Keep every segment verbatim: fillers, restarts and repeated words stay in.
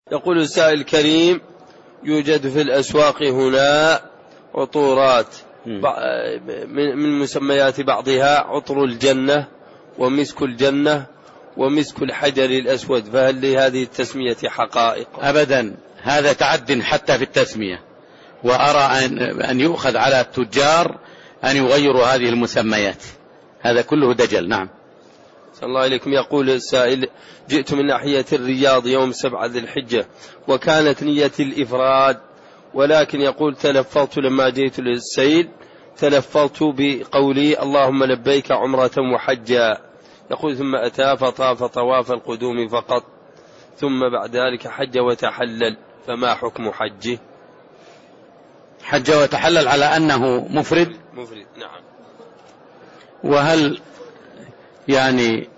يقول السائل الكريم: يوجد في الأسواق هنا عطورات من مسميات بعضها عطر الجنة ومسك الجنة ومسك الحجر الأسود، فهل لهذه التسمية حقائق؟ أبدا، هذا تعد حتى في التسمية، وأرى أن يؤخذ على التجار أن يغيروا هذه المسميات، هذا كله دجل. نعم. صلى الله عليكم. يقول السائل: جئت من ناحية الرياض يوم سبعة ذي الحجة وكانت نيتي الإفراد، ولكن يقول تلفظت لما جئت للسيل تلفظت بقولي اللهم لبيك عمرة وحجا. يقول ثم أتى فطاف طواف القدوم فقط، ثم بعد ذلك حج وتحلل، فما حكم حجه؟ حج وتحلل على أنه مفرد؟ مفرد، نعم. وهل يعني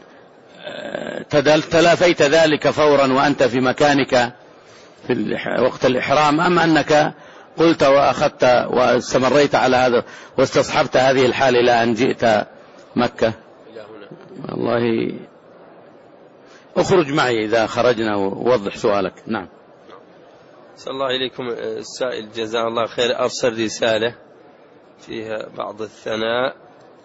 تلافيت ذلك فورا وأنت في مكانك في وقت الإحرام، أم أنك قلت وأخذت واستمريت على هذا واستصحبت هذه الحال إلى أن جئت مكة؟ والله اخرج معي إذا خرجنا ووضح سؤالك. نعم. صلى الله عليكم. السائل جزاه الله خير أرسل رسالة فيها بعض الثناء.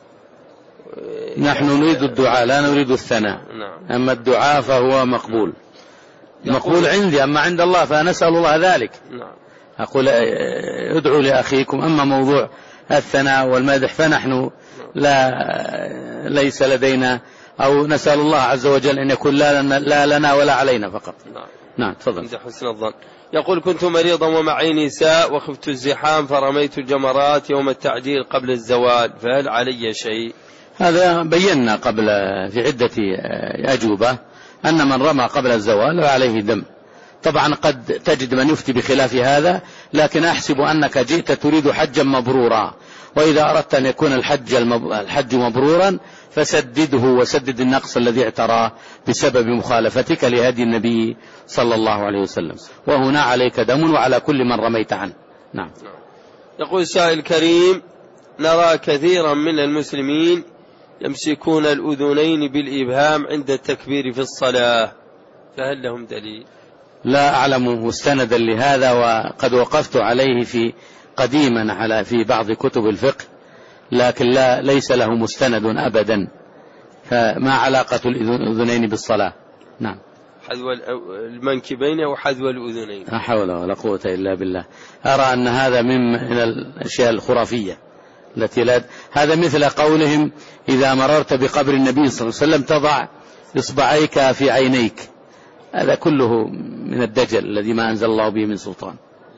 نحن نريد الدعاء لا نريد الثناء. نعم. أما الدعاء فهو مقبول. مقبول عندي، أما عند الله فنسأل الله ذلك. نعم. أقول ادعوا لأخيكم، أما موضوع الثناء والمدح فنحن لا ليس لدينا، أو نسأل الله عز وجل أن يكون لا لنا, لا لنا ولا علينا فقط. نعم. نعم تفضل. عند حسن الظن. يقول: كنت مريضا ومعي نساء وخفت الزحام فرميت الجمرات يوم التعجيل قبل الزوال، فهل علي شيء؟ هذا بينا قبل في عدة أجوبة أن من رمى قبل الزوال عليه دم. طبعا قد تجد من يفتي بخلاف هذا، لكن أحسب أنك جئت تريد حجا مبرورا، وإذا أردت أن يكون الحج, الحج مبرورا فسدده وسدد النقص الذي اعتراه بسبب مخالفتك لهدي النبي صلى الله عليه وسلم، وهنا عليك دم وعلى كل من رميت عنه. نعم. يقول السائل الكريم: نرى كثيرا من المسلمين يمسكون الأذنين بالإبهام عند التكبير في الصلاة، فهل لهم دليل؟ لا أعلم مستندا لهذا، وقد وقفت عليه في قديما على في بعض كتب الفقه، لكن لا ليس له مستند أبدا، فما علاقة الأذنين بالصلاة؟ نعم. حذو المنكبين أو حذو الأذنين؟ لا حول ولا قوة إلا بالله. أرى أن هذا من الأشياء الخرافية التي لا. هذا مثل قولهم إذا مررت بقبر النبي صلى الله عليه وسلم تضع إصبعيك في عينيك، هذا كله من الدجل الذي ما أنزل الله به من سلطان.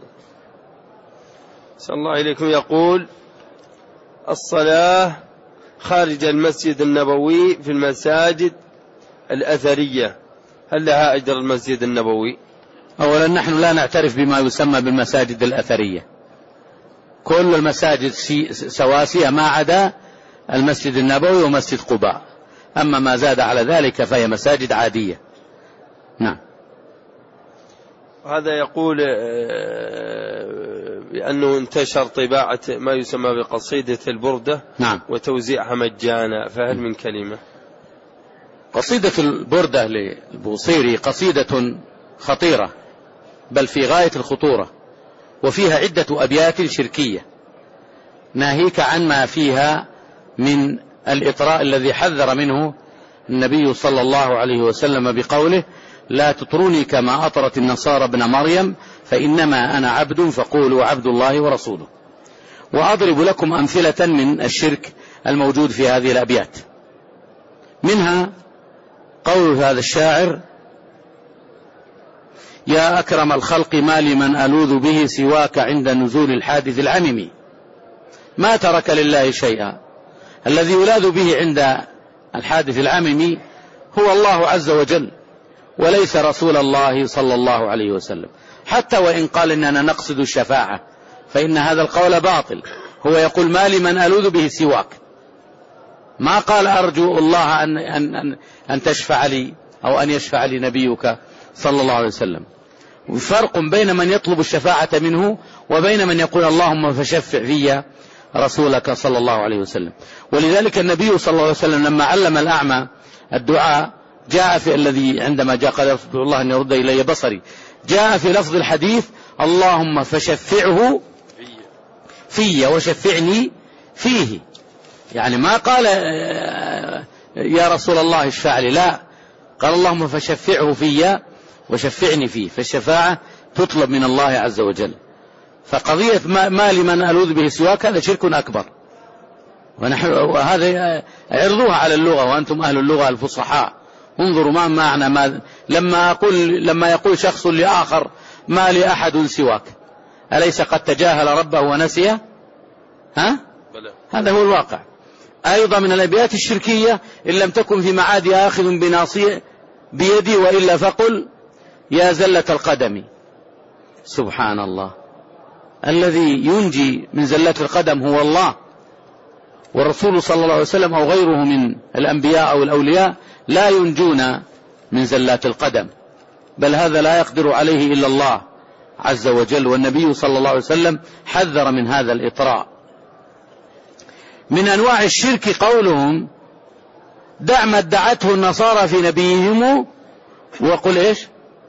صلى الله عليكم. يقول: الصلاة خارج المسجد النبوي في المساجد الأثرية، هل لها أجر المسجد النبوي؟ أولا نحن لا نعترف بما يسمى بالمساجد الأثرية، كل المساجد سواسية ما عدا المسجد النبوي ومسجد قباء، أما ما زاد على ذلك فهي مساجد عادية. نعم. هذا يقول بأنه انتشر طباعة ما يسمى بقصيدة البردة. نعم. وتوزيعها مجانا، فهل من كلمة؟ قصيدة البردة للبوصيري قصيدة خطيرة، بل في غاية الخطورة، وفيها عدة أبيات شركية، ناهيك عن ما فيها من الإطراء الذي حذر منه النبي صلى الله عليه وسلم بقوله: لا تطروني كما أطرت النصارى ابن مريم فإنما أنا عبد فقولوا عبد الله ورسوله. وأضرب لكم أمثلة من الشرك الموجود في هذه الأبيات، منها قول هذا الشاعر: يا أكرم الخلق ما لمن ألوذ به سواك عند نزول الحادث العمم، ما ترك لله شيئا، الذي يلاذ به عند الحادث العمم هو الله عز وجل، وليس رسول الله صلى الله عليه وسلم، حتى وإن قال إننا نقصد الشفاعة فإن هذا القول باطل. هو يقول ما لمن ألوذ به سواك، ما قال أرجو الله أن, أن, أن, أن تشفع لي أو أن يشفع لي نبيك صلى الله عليه وسلم. وفرق بين من يطلب الشفاعة منه وبين من يقول اللهم فشفع في رسولك صلى الله عليه وسلم. ولذلك النبي صلى الله عليه وسلم لما علم الأعمى الدعاء جاء في الذي عندما جاء قال رسول الله أن يرد إلي بصري، جاء في لفظ الحديث اللهم فشفعه في وشفعني فيه، يعني ما قال يا رسول الله اشفع لي، لا، قال اللهم فشفعه في وشفعني فيه، فالشفاعة تطلب من الله عز وجل. فقضية ما, ما لمن ألوذ به سواك هذا شرك أكبر، ونحن وهذا عرضوها على اللغة وأنتم أهل اللغة الفصحاء، انظروا ما معنى ما لما أقول لما يقول شخص لآخر ما لأحد سواك، أليس قد تجاهل ربه ونسي؟ ها؟ هذا هو الواقع. أيضا من الأبيات الشركية إن لم تكن في معادي آخذ بناصية بيدي وإلا فقل يا زلة القدم. سبحان الله، الذي ينجي من زلة القدم هو الله، والرسول صلى الله عليه وسلم أو غيره من الأنبياء أو الأولياء لا ينجون من زلات القدم، بل هذا لا يقدر عليه إلا الله عز وجل، والنبي صلى الله عليه وسلم حذر من هذا الإطراء. من أنواع الشرك قولهم دع ما ادعته النصارى في نبيهم وقل إيش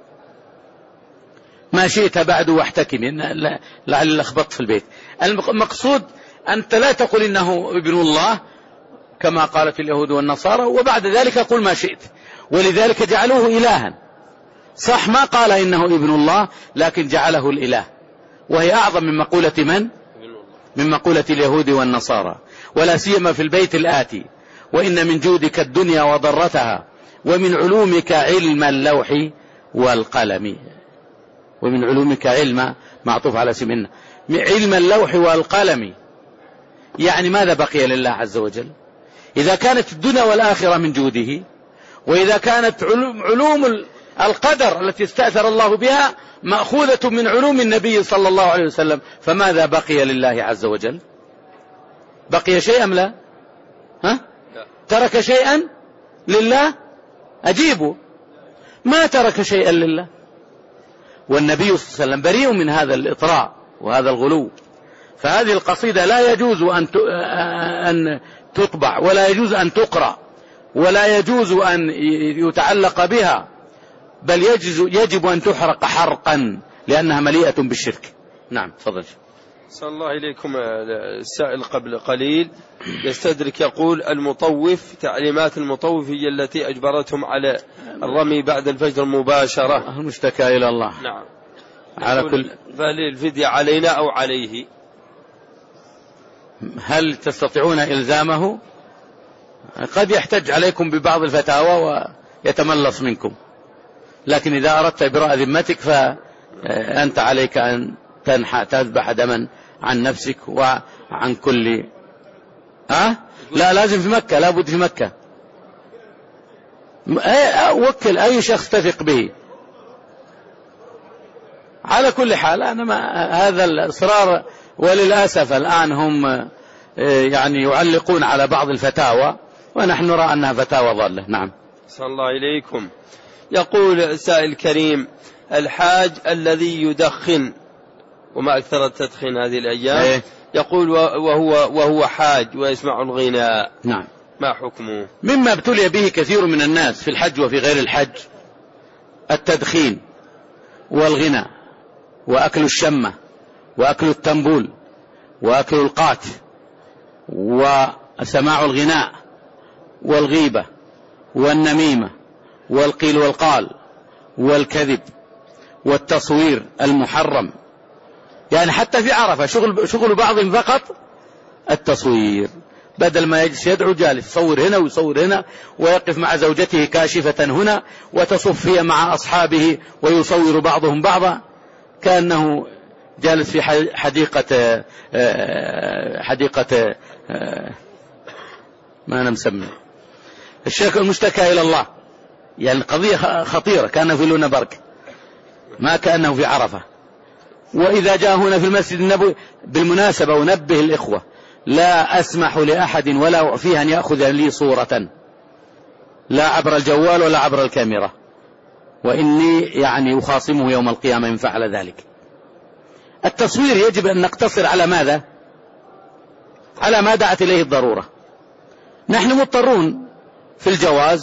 ما شئت بعد واحتكم، لعل لخبطت في البيت. المقصود أنت لا تقول إنه ابن الله كما قالت اليهود والنصارى، وبعد ذلك قل ما شئت، ولذلك جعلوه إلها. صح ما قال إنه ابن الله، لكن جعله الإله، وهي أعظم من مقولة من؟ من مقولة اليهود والنصارى. ولا سيما في البيت الآتي وإن من جودك الدنيا وضرتها ومن علومك علم اللوح والقلم. ومن علومك علم معطوف على سمنا علم اللوح والقلم، يعني ماذا بقي لله عز وجل؟ إذا كانت الدنيا والآخرة من جوده، وإذا كانت علوم القدر التي استأثر الله بها مأخوذة من علوم النبي صلى الله عليه وسلم، فماذا بقي لله عز وجل؟ بقي شيء أم لا؟ ها؟ ترك شيئا لله؟ أجيبوا، ما ترك شيئا لله. والنبي صلى الله عليه وسلم بريء من هذا الإطراء وهذا الغلو. فهذه القصيدة لا يجوز أن تطبع، ولا يجوز أن تقرأ، ولا يجوز أن يتعلق بها، بل يجب أن تحرق حرقا لأنها مليئة بالشرك. نعم تفضل. صلى الله إليكم. السائل قبل قليل يستدرك يقول المطوف، تعليمات المطوف هي التي أجبرتهم على الرمي بعد الفجر مباشرة. المشتكى إلى الله. نعم. على كل فهل الفدية علينا أو عليه؟ هل تستطيعون إلزامه؟ قد يحتج عليكم ببعض الفتاوى ويتملص منكم، لكن إذا أردت إبراء ذمتك فأنت عليك أن تنحى تذبح دما عن نفسك وعن كل أه؟ لا لازم في مكة، لا بد في مكة. وكل أي شخص تثق به. على كل حال أنا ما هذا الإصرار، وللأسف الآن هم يعني يعلقون على بعض الفتاوى، ونحن نرى أنها فتاوى ضالة. نعم. صلى الله إليكم. يقول سائل كريم الحاج الذي يدخن، وما أكثر التدخين هذه الأيام، أيه؟ يقول وهو, وهو حاج ويسمع الغناء، نعم، ما حكمه؟ مما ابتلي به كثير من الناس في الحج وفي غير الحج التدخين والغناء وأكل الشمة وأكل التنبول وأكل القات وسماع الغناء والغيبة والنميمة والقيل والقال والكذب والتصوير المحرم. يعني حتى في عرفة شغل, شغل بعضهم فقط التصوير، بدل ما يجلس يدعو جالس يصور هنا ويصور هنا، ويقف مع زوجته كاشفة هنا وتصف هي مع أصحابه ويصور بعضهم بعضا، كأنه جالس في حديقة حديقة ما أنا مسمي الشيخ المشتكى إلى الله. يعني القضية خطيرة، كأنه في لون برك، ما كأنه في عرفة. وإذا جاء هنا في المسجد النبوي بالمناسبة ونبه الإخوة، لا أسمح لأحد ولا أعفيه أن يأخذ لي صورة، لا عبر الجوال ولا عبر الكاميرا، وإني يعني أخاصمه يوم القيامة إن فعل ذلك. التصوير يجب أن نقتصر على ماذا؟ على ما دعت إليه الضرورة. نحن مضطرون في الجواز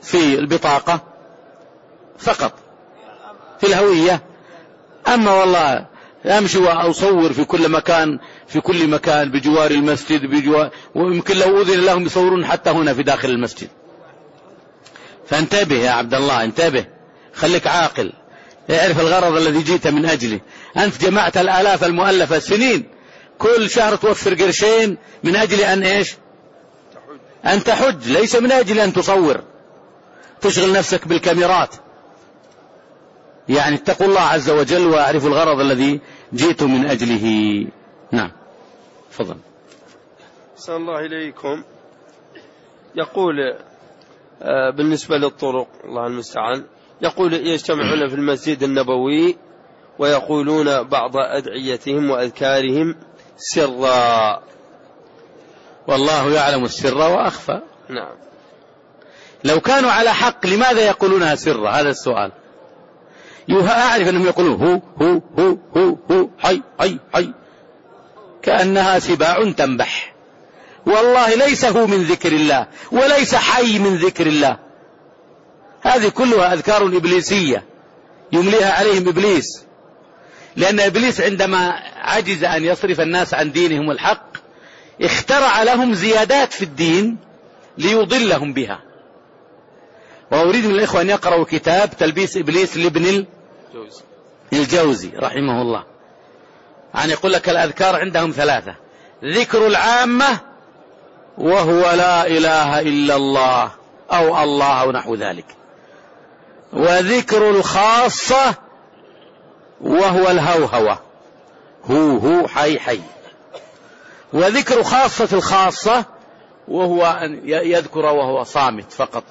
في البطاقة فقط، في الهوية. أما والله أمشي وأصور في كل مكان في كل مكان بجوار المسجد بجوار، ويمكن لو أذن لهم يصورون حتى هنا في داخل المسجد. فانتبه يا عبد الله، انتبه، خليك عاقل، اعرف الغرض الذي جئت من أجله. أنت جمعت الآلاف المؤلفة سنين، كل شهر توفر قرشين من أجل أن إيش؟ أن تحج، ليس من أجل أن تصور تشغل نفسك بالكاميرات. يعني اتقوا الله عز وجل واعرفوا الغرض الذي جئت من أجله. نعم، تفضل. أحسن الله إليكم. يقول بالنسبة للطرق، الله المستعان، يقول يجتمعون في المسجد النبوي ويقولون بعض أدعيتهم وأذكارهم سرا، والله يعلم السر وأخفى. نعم. لو كانوا على حق لماذا يقولونها سرا؟ هذا السؤال. أعرف أنهم يقولون هو هو هو هو هو حي حي حي كأنها سباع تنبح. والله ليس هو من ذكر الله وليس حي من ذكر الله. هذه كلها أذكار إبليسية يمليها عليهم إبليس، لأن إبليس عندما عجز أن يصرف الناس عن دينهم الحق اخترع لهم زيادات في الدين ليضلهم بها. وأريد من الإخوة أن يقرأوا كتاب تلبيس إبليس لابن الجوزي رحمه الله. يعني يقول لك الأذكار عندهم ثلاثة: ذكر العامة وهو لا إله إلا الله أو الله أو نحو ذلك، وذكر الخاصة وهو الهوهوة هو هو حي حي، وذكر خاصة الخاصة وهو أن يذكر وهو صامت فقط،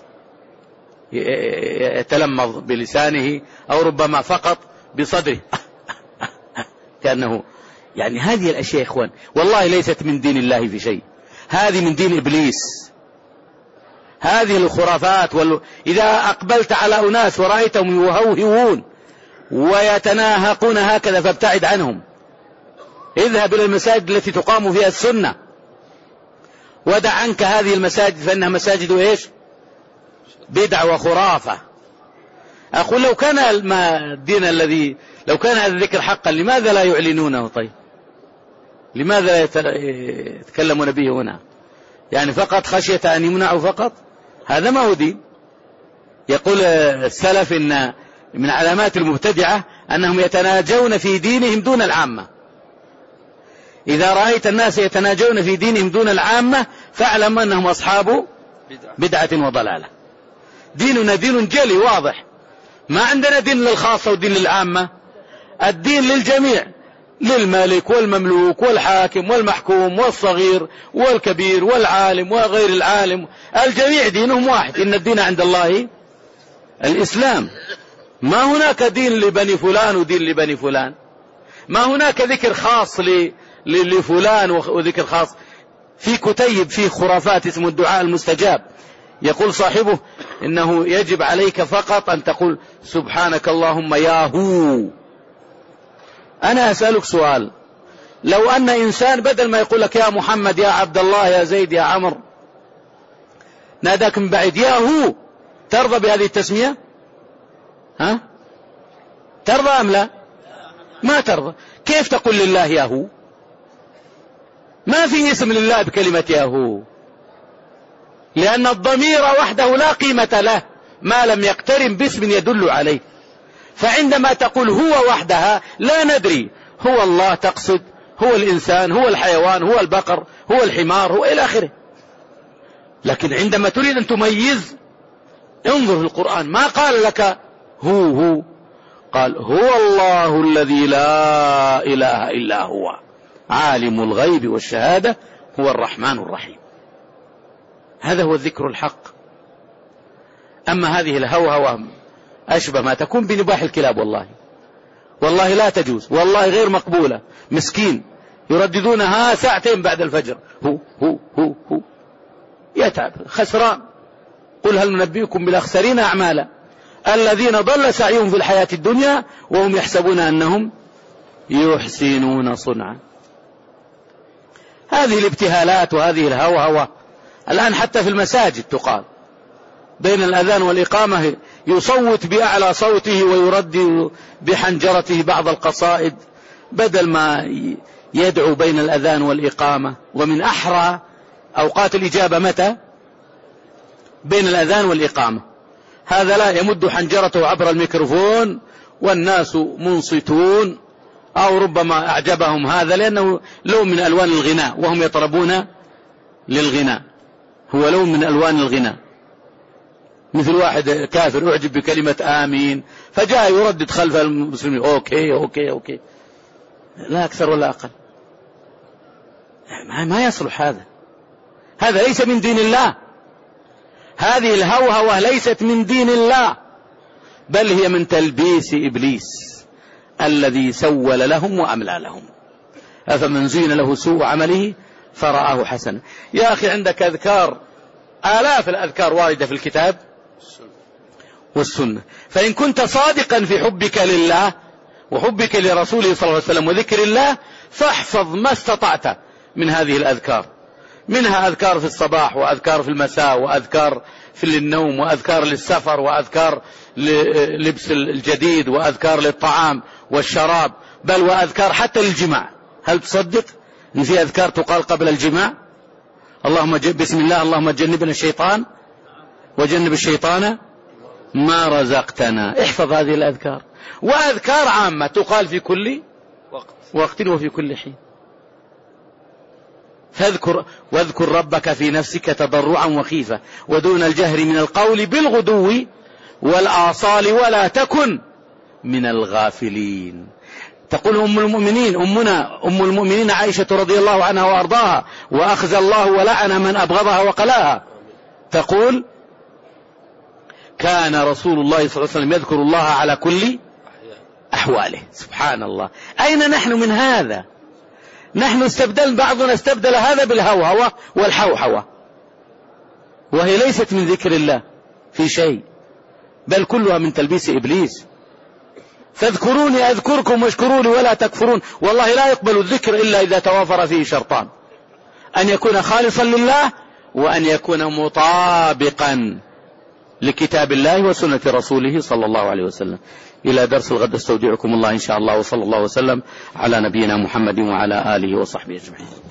يتلمض بلسانه أو ربما فقط بصدره كأنه. يعني هذه الأشياء يا إخوان والله ليست من دين الله في شيء، هذه من دين إبليس. هذه الخرافات وال... إذا أقبلت على أناس ورأيتهم يهوهون ويتناهقون هكذا فابتعد عنهم. اذهب إلى المساجد التي تقام فيها السنة، ودع عنك هذه المساجد فإنها مساجد إيش؟ بدع وخرافة. أقول لو كان الدين الذي لو كان هذا الذكر حقا لماذا لا يعلنونه؟ طيب لماذا لا يتكلمون به هنا؟ يعني فقط خشية أن يمنعوا فقط؟ هذا ما هو دين. يقول السلف إن من علامات المبتدعة أنهم يتناجون في دينهم دون العامة. إذا رأيت الناس يتناجون في دينهم دون العامة فاعلم أنهم أصحاب بدعة وضلالة. ديننا دين جلي واضح، ما عندنا دين للخاصة ودين للعامة. الدين للجميع، للملك والمملوك والحاكم والمحكوم والصغير والكبير والعالم وغير العالم، الجميع دينهم واحد. إن الدين عند الله الإسلام. ما هناك دين لبني فلان ودين لبني فلان، ما هناك ذكر خاص لفلان وذكر خاص. في كتيب فيه خرافات اسمه الدعاء المستجاب، يقول صاحبه إنه يجب عليك فقط أن تقول سبحانك اللهم يا هو. أنا أسألك سؤال، لو أن إنسان بدل ما يقول لك يا محمد يا عبد الله يا زيد يا عمر ناداك من بعيد يا هو، ترضى بهذه التسمية؟ ها؟ ترضى أم لا؟ ما ترضى. كيف تقول لله يا هو؟ ما في اسم لله بكلمة يا هو، لأن الضمير وحده لا قيمة له ما لم يقترن باسم يدل عليه. فعندما تقول هو وحدها لا ندري هو الله تقصد، هو الإنسان، هو الحيوان، هو البقر، هو الحمار، هو إلى آخره. لكن عندما تريد أن تميز انظر في القرآن، ما قال لك هو هو، قال هو الله الذي لا إله إلا هو عالم الغيب والشهادة هو الرحمن الرحيم. هذا هو الذكر الحق. أما هذه الهوهوة أشبه ما تكون بنباح الكلاب، والله والله لا تجوز، والله غير مقبولة. مسكين يرددونها ساعتين بعد الفجر، هو هو هو هو يتعب خسران. قل هل ننبئكم بالأخسرين أعمالا الذين ضل سعيهم في الحياة الدنيا وهم يحسبون أنهم يحسنون صنعا. هذه الابتهالات وهذه الهوهوة الآن حتى في المساجد تقال، بين الأذان والإقامة يصوت بأعلى صوته ويردد بحنجرته بعض القصائد بدل ما يدعو بين الأذان والإقامة. ومن أحرى أوقات الإجابة متى؟ بين الأذان والإقامة. هذا لا يمد حنجرته عبر الميكروفون والناس منصتون، أو ربما أعجبهم هذا لأنه لون من ألوان الغناء وهم يطربون للغناء، هو لون من ألوان الغناء. مثل واحد كافر أعجب بكلمة آمين فجاء يردد خلف المسلمين أوكي أوكي أوكي، لا أكثر ولا أقل. ما يصلح هذا، هذا ليس من دين الله. هذه الهوهوة ليست من دين الله، بل هي من تلبيس إبليس الذي سول لهم وأملى لهم. أفمن زين له سوء عمله فرآه حسنا. يا أخي عندك أذكار، آلاف الأذكار واردة في الكتاب والسنة، فإن كنت صادقا في حبك لله وحبك لرسوله صلى الله عليه وسلم وذكر الله فاحفظ ما استطعت من هذه الأذكار، منها أذكار في الصباح وأذكار في المساء وأذكار في النوم وأذكار للسفر وأذكار للبس الجديد وأذكار للطعام والشراب، بل وأذكار حتى للجماع. هل تصدق أن في أذكار تقال قبل الجماع؟ اللهم بسم الله اللهم جنبنا الشيطان وجنب الشيطان ما رزقتنا. احفظ هذه الأذكار، وأذكار عامة تقال في كل وقت, وقت وفي كل حين. فاذكر واذكر ربك في نفسك تضرعا وخيفة ودون الجهر من القول بالغدو والآصال ولا تكن من الغافلين. تقول أم المؤمنين أمنا أم المؤمنين عائشة رضي الله عنها وأرضاها وأخزى الله ولعن من أبغضها وقلاها، تقول كان رسول الله صلى الله عليه وسلم يذكر الله على كل أحواله. سبحان الله، أين نحن من هذا؟ نحن استبدل بعضنا استبدل هذا بالهوهوة والحوحوة، وهي ليست من ذكر الله في شيء، بل كلها من تلبيس إبليس. فاذكروني أذكركم واشكروا لي ولا تكفرون. والله لا يقبل الذكر إلا إذا توافر فيه شرطان: أن يكون خالصا لله، وأن يكون مطابقا لكتاب الله وسنة رسوله صلى الله عليه وسلم. إلى درس الغد استودعكم الله إن شاء الله، وصلى الله وسلم على نبينا محمد وعلى آله وصحبه أجمعين.